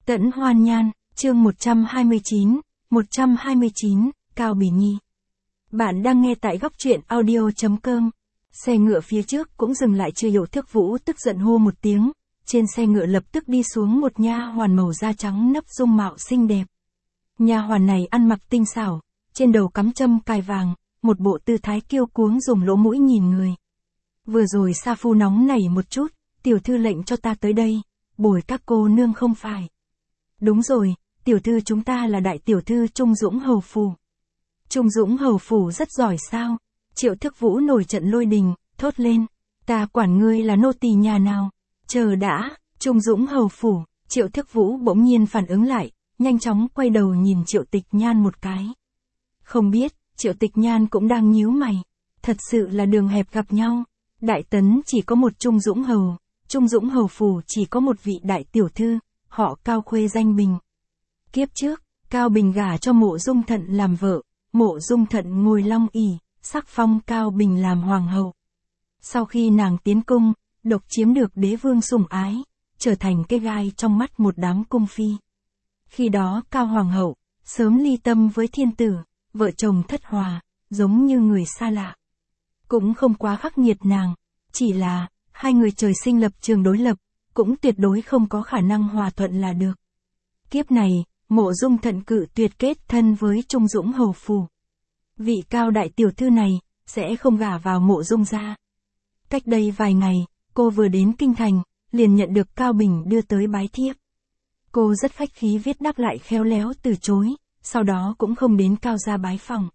Tẫn Hoan Nhan, chương 129, Cao Bình Nhi. Bạn đang nghe tại góc truyện audio.com. Xe ngựa phía trước cũng dừng lại. Chưa Hiểu Thức Vũ tức giận hô một tiếng, trên xe ngựa lập tức đi xuống một nha hoàn màu da trắng nấp dung mạo xinh đẹp. Nha hoàn này ăn mặc tinh xảo, trên đầu cắm châm cài vàng, một bộ tư thái kiêu cuống dùng lỗ mũi nhìn người. Vừa rồi Sa Phu nóng nảy một chút, tiểu thư lệnh cho ta tới đây, bồi các cô nương không phải. Đúng rồi, tiểu thư chúng ta là đại tiểu thư Trung Dũng Hầu Phủ. Trung Dũng Hầu Phủ rất giỏi sao? Triệu Thức Vũ nổi trận lôi đình, thốt lên, ta quản ngươi là nô tỳ nhà nào? Chờ đã, Trung Dũng Hầu Phủ. Triệu Thức Vũ bỗng nhiên phản ứng lại, nhanh chóng quay đầu nhìn Triệu Tịch Nhan một cái. Không biết, Triệu Tịch Nhan cũng đang nhíu mày. Thật sự là đường hẹp gặp nhau. Đại Tấn chỉ có một Trung Dũng Hầu, Trung Dũng Hầu Phủ chỉ có một vị đại tiểu thư, họ Cao khuê danh Bình. Kiếp trước, Cao Bình gả cho Mộ Dung Thận làm vợ, Mộ Dung Thận ngồi long ỷ, sắc phong Cao Bình làm hoàng hậu. Sau khi nàng tiến cung, độc chiếm được đế vương sủng ái, trở thành cái gai trong mắt một đám cung phi. Khi đó Cao hoàng hậu, sớm ly tâm với thiên tử, vợ chồng thất hòa, giống như người xa lạ. Cũng không quá khắc nghiệt nàng, chỉ là, hai người trời sinh lập trường đối lập, cũng tuyệt đối không có khả năng hòa thuận là được. Kiếp này, Mộ Dung Thận cự tuyệt kết thân với Trung Dũng Hầu Phủ. Vị Cao đại tiểu thư này, sẽ không gả vào Mộ Dung gia. Cách đây vài ngày, cô vừa đến kinh thành, liền nhận được Cao Bình đưa tới bái thiếp. Cô rất khách khí viết đáp lại khéo léo từ chối, sau đó cũng không đến Cao gia bái phòng.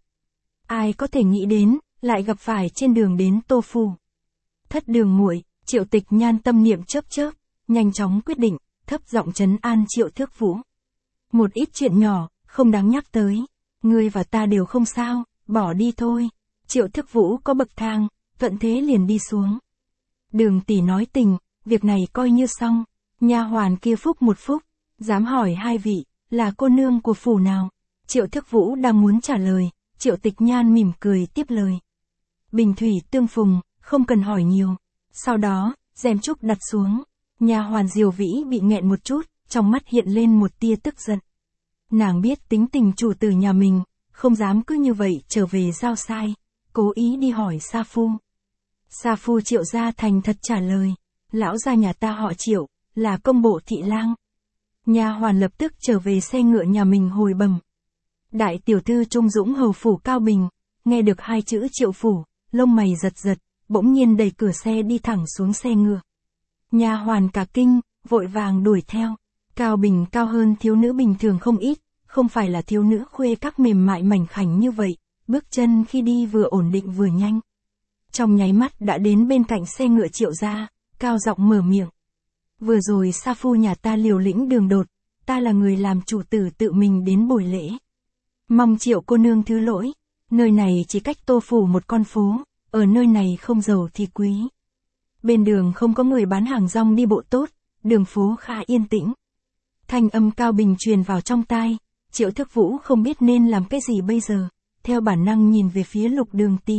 Ai có thể nghĩ đến, lại gặp phải trên đường đến Tô Phủ. Thất đường muội, Triệu Tịch Nhan tâm niệm chớp chớp, nhanh chóng quyết định, thấp giọng trấn an Triệu Thức Vũ. Một ít chuyện nhỏ, không đáng nhắc tới. Ngươi và ta đều không sao, bỏ đi thôi. Triệu Thức Vũ có bậc thang, thuận thế liền đi xuống. Đường tỷ nói tình, việc này coi như xong. Nha hoàn kia phúc một phúc, dám hỏi hai vị, là cô nương của phủ nào? Triệu Thức Vũ đang muốn trả lời, Triệu Tịch Nhan mỉm cười tiếp lời. Bình thủy tương phùng, không cần hỏi nhiều. Sau đó, rèm trúc đặt xuống. Nha hoàn Diều Vĩ bị nghẹn một chút, trong mắt hiện lên một tia tức giận. Nàng biết tính tình chủ tử nhà mình, không dám cứ như vậy trở về giao sai, cố ý đi hỏi Sa Phu. Sa Phu Triệu gia thành thật trả lời, lão gia nhà ta họ Triệu, là công bộ thị lang. Nha hoàn lập tức trở về xe ngựa nhà mình hồi bẩm. Đại tiểu thư Trung Dũng Hầu Phủ Cao Bình, nghe được hai chữ Triệu Phủ, lông mày giật giật, bỗng nhiên đẩy cửa xe đi thẳng xuống xe ngựa. Nha hoàn cả kinh, vội vàng đuổi theo. Cao Bình cao hơn thiếu nữ bình thường không ít, không phải là thiếu nữ khuê các mềm mại mảnh khảnh như vậy, bước chân khi đi vừa ổn định vừa nhanh. Trong nháy mắt đã đến bên cạnh xe ngựa Triệu gia, cao giọng mở miệng. Vừa rồi Sa Phu nhà ta liều lĩnh đường đột, ta là người làm chủ tử tự mình đến buổi lễ. Mong Triệu cô nương thứ lỗi, nơi này chỉ cách Tô Phủ một con phố, ở nơi này không giàu thì quý. Bên đường không có người bán hàng rong đi bộ tốt, đường phố khá yên tĩnh. Thanh âm Cao Bình truyền vào trong tai, Triệu Thức Vũ không biết nên làm cái gì bây giờ, theo bản năng nhìn về phía Lục Đường tỷ.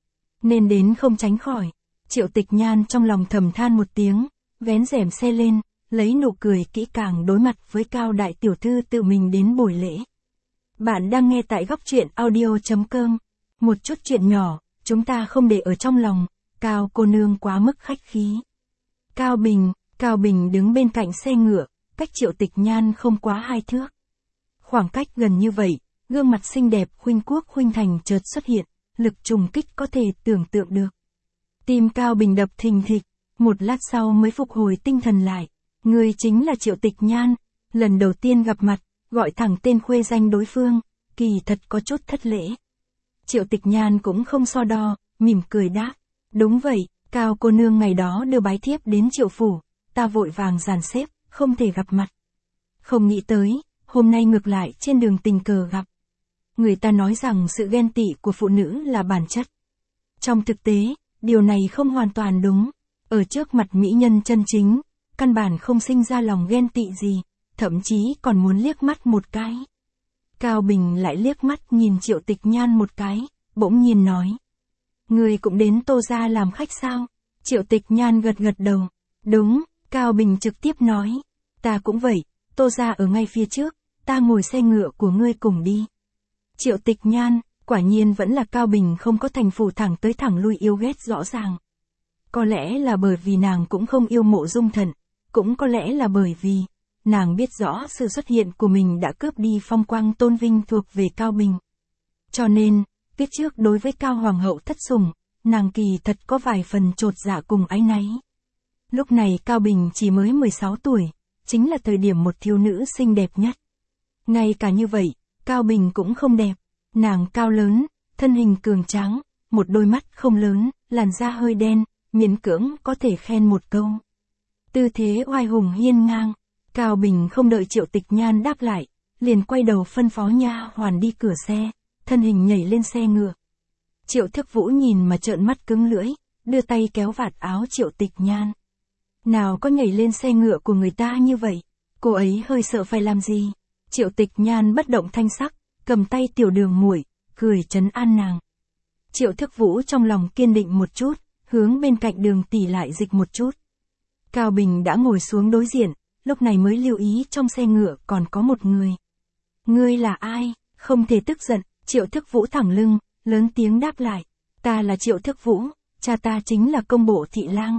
Nên đến không tránh khỏi, Triệu Tịch Nhan trong lòng thầm than một tiếng, vén rèm xe lên, lấy nụ cười kỹ càng đối mặt với Cao đại tiểu thư tự mình đến buổi lễ. Bạn đang nghe tại góc truyện audio.com. Một chút chuyện nhỏ, chúng ta không để ở trong lòng, Cao cô nương quá mức khách khí. Cao Bình đứng bên cạnh xe ngựa, cách Triệu Tịch Nhan không quá 2 thước. Khoảng cách gần như vậy, gương mặt xinh đẹp khuynh quốc khuynh thành chợt xuất hiện, lực trùng kích có thể tưởng tượng được. Tim Cao Bình đập thình thịch, một lát sau mới phục hồi tinh thần lại. Người chính là Triệu Tịch Nhan, lần đầu tiên gặp mặt, gọi thẳng tên khuê danh đối phương, kỳ thật có chút thất lễ. Triệu Tịch Nhan cũng không so đo, mỉm cười đáp. Đúng vậy, Cao cô nương ngày đó đưa bái thiếp đến Triệu Phủ, ta vội vàng dàn xếp, không thể gặp mặt. Không nghĩ tới, hôm nay ngược lại trên đường tình cờ gặp. Người ta nói rằng sự ghen tị của phụ nữ là bản chất. Trong thực tế, điều này không hoàn toàn đúng. Ở trước mặt mỹ nhân chân chính, căn bản không sinh ra lòng ghen tị gì, thậm chí còn muốn liếc mắt một cái. Cao Bình lại liếc mắt nhìn Triệu Tịch Nhan một cái, bỗng nhiên nói. Người cũng đến Tô gia làm khách sao? Triệu Tịch Nhan gật gật đầu. Đúng, Cao Bình trực tiếp nói. Ta cũng vậy, Tô gia ở ngay phía trước, ta ngồi xe ngựa của ngươi cùng đi. Triệu Tịch Nhan, quả nhiên vẫn là Cao Bình không có thành phủ thẳng tới thẳng lui yêu ghét rõ ràng. Có lẽ là bởi vì nàng cũng không yêu Mộ Dung Thần, cũng có lẽ là bởi vì, nàng biết rõ sự xuất hiện của mình đã cướp đi phong quang tôn vinh thuộc về Cao Bình. Cho nên, kiếp trước đối với Cao Hoàng hậu thất sủng, nàng kỳ thật có vài phần chột dạ cùng áy náy. Lúc này Cao Bình chỉ mới 16 tuổi, chính là thời điểm một thiếu nữ xinh đẹp nhất. Ngay cả như vậy, Cao Bình cũng không đẹp, nàng cao lớn, thân hình cường tráng, một đôi mắt không lớn, làn da hơi đen, miễn cưỡng có thể khen một câu. Tư thế oai hùng hiên ngang, Cao Bình không đợi Triệu Tịch Nhan đáp lại, liền quay đầu phân phó nha hoàn đi cửa xe, thân hình nhảy lên xe ngựa. Triệu Thức Vũ nhìn mà trợn mắt cứng lưỡi, đưa tay kéo vạt áo Triệu Tịch Nhan. Nào có nhảy lên xe ngựa của người ta như vậy, cô ấy hơi sợ phải làm gì. Triệu Tịch Nhan bất động thanh sắc, cầm tay Tiểu Đường muội, cười trấn an nàng. Triệu Thức Vũ trong lòng kiên định một chút, hướng bên cạnh Đường tỷ lại dịch một chút. Cao Bình đã ngồi xuống đối diện, lúc này mới lưu ý trong xe ngựa còn có một người. Ngươi là ai? Không thể tức giận, Triệu Thức Vũ thẳng lưng, lớn tiếng đáp lại. Ta là Triệu Thức Vũ, cha ta chính là công bộ thị lang.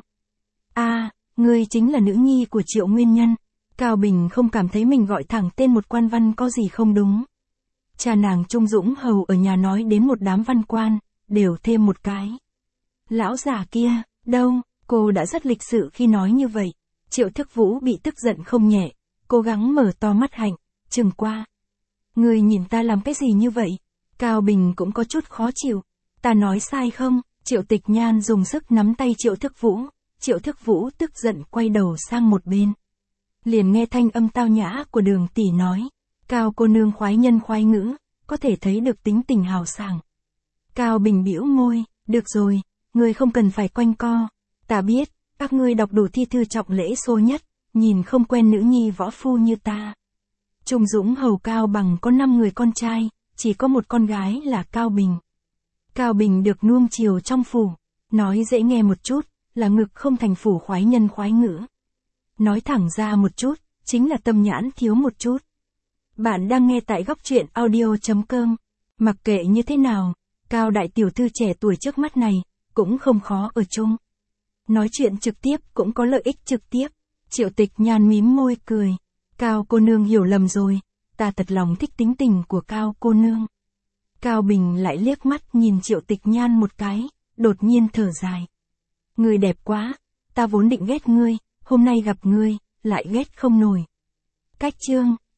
Ngươi chính là nữ nhi của Triệu Nguyên Nhân. Cao Bình không cảm thấy mình gọi thẳng tên một quan văn có gì không đúng. Cha nàng Trung Dũng hầu ở nhà nói đến một đám văn quan, đều thêm một cái. Lão già kia, đâu, cô đã rất lịch sự khi nói như vậy. Triệu Thức Vũ bị tức giận không nhẹ, cố gắng mở to mắt hạnh, chừng qua. Ngươi nhìn ta làm cái gì như vậy? Cao Bình cũng có chút khó chịu. Ta nói sai không? Triệu Tịch Nhan dùng sức nắm tay Triệu Thức Vũ. Triệu Thức Vũ tức giận quay đầu sang một bên. Liền nghe thanh âm tao nhã của Đường tỷ nói. Cao cô nương khoái nhân khoái ngữ, có thể thấy được tính tình hào sảng. Cao Bình bĩu môi, được rồi, ngươi không cần phải quanh co. Ta biết, các ngươi đọc đủ thi thư trọng lễ số nhất, nhìn không quen nữ nhi võ phu như ta. Trung Dũng hầu Cao Bằng có 5 người con trai, chỉ có một con gái là Cao Bình. Cao Bình được nuông chiều trong phủ, nói dễ nghe một chút, là ngực không thành phủ khoái nhân khoái ngữ. Nói thẳng ra một chút, chính là tâm nhãn thiếu một chút. Bạn đang nghe tại góc truyện audio.com. Mặc kệ như thế nào, Cao đại tiểu thư trẻ tuổi trước mắt này, cũng không khó ở chung. Nói chuyện trực tiếp cũng có lợi ích trực tiếp. Triệu Tịch Nhan mím môi cười. Cao cô nương hiểu lầm rồi, ta thật lòng thích tính tình của Cao cô nương. Cao Bình lại liếc mắt nhìn Triệu Tịch Nhan một cái, đột nhiên thở dài. Ngươi đẹp quá, ta vốn định ghét ngươi, hôm nay gặp ngươi, lại ghét không nổi. Cách chương